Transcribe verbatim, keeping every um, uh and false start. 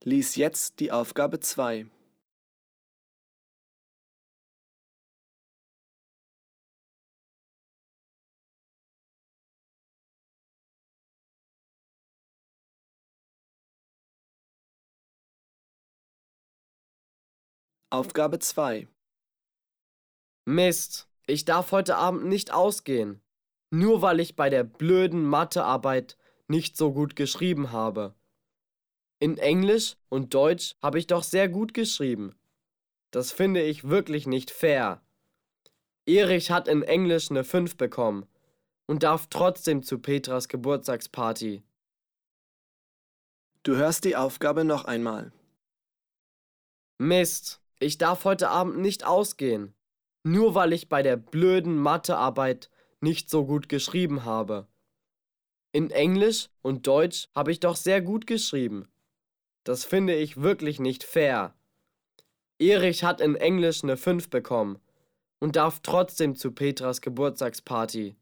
Lies jetzt die Aufgabe zwei. Aufgabe zwei. Mist, ich darf heute Abend nicht ausgehen, nur weil ich bei der blöden Mathearbeit nicht so gut geschrieben habe. In Englisch und Deutsch habe ich doch sehr gut geschrieben. Das finde ich wirklich nicht fair. Erich hat in Englisch eine fünf bekommen und darf trotzdem zu Petras Geburtstagsparty. Du hörst die Aufgabe noch einmal. Mist, ich darf heute Abend nicht ausgehen, nur weil ich bei der blöden Mathearbeit nicht so gut geschrieben habe. In Englisch und Deutsch habe ich doch sehr gut geschrieben. Das finde ich wirklich nicht fair. Erich hat in Englisch eine fünf bekommen und darf trotzdem zu Petras Geburtstagsparty.